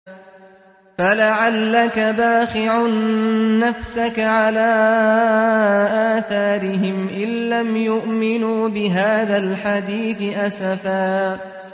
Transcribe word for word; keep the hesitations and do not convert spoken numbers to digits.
فَلَعَلَّكَ بَاخِعٌ نَّفْسَكَ عَلَىٰ آثَارِهِمْ إِن لَّمْ يُؤْمِنُوا بِهَٰذَا الْحَدِيثِ أَسَفًا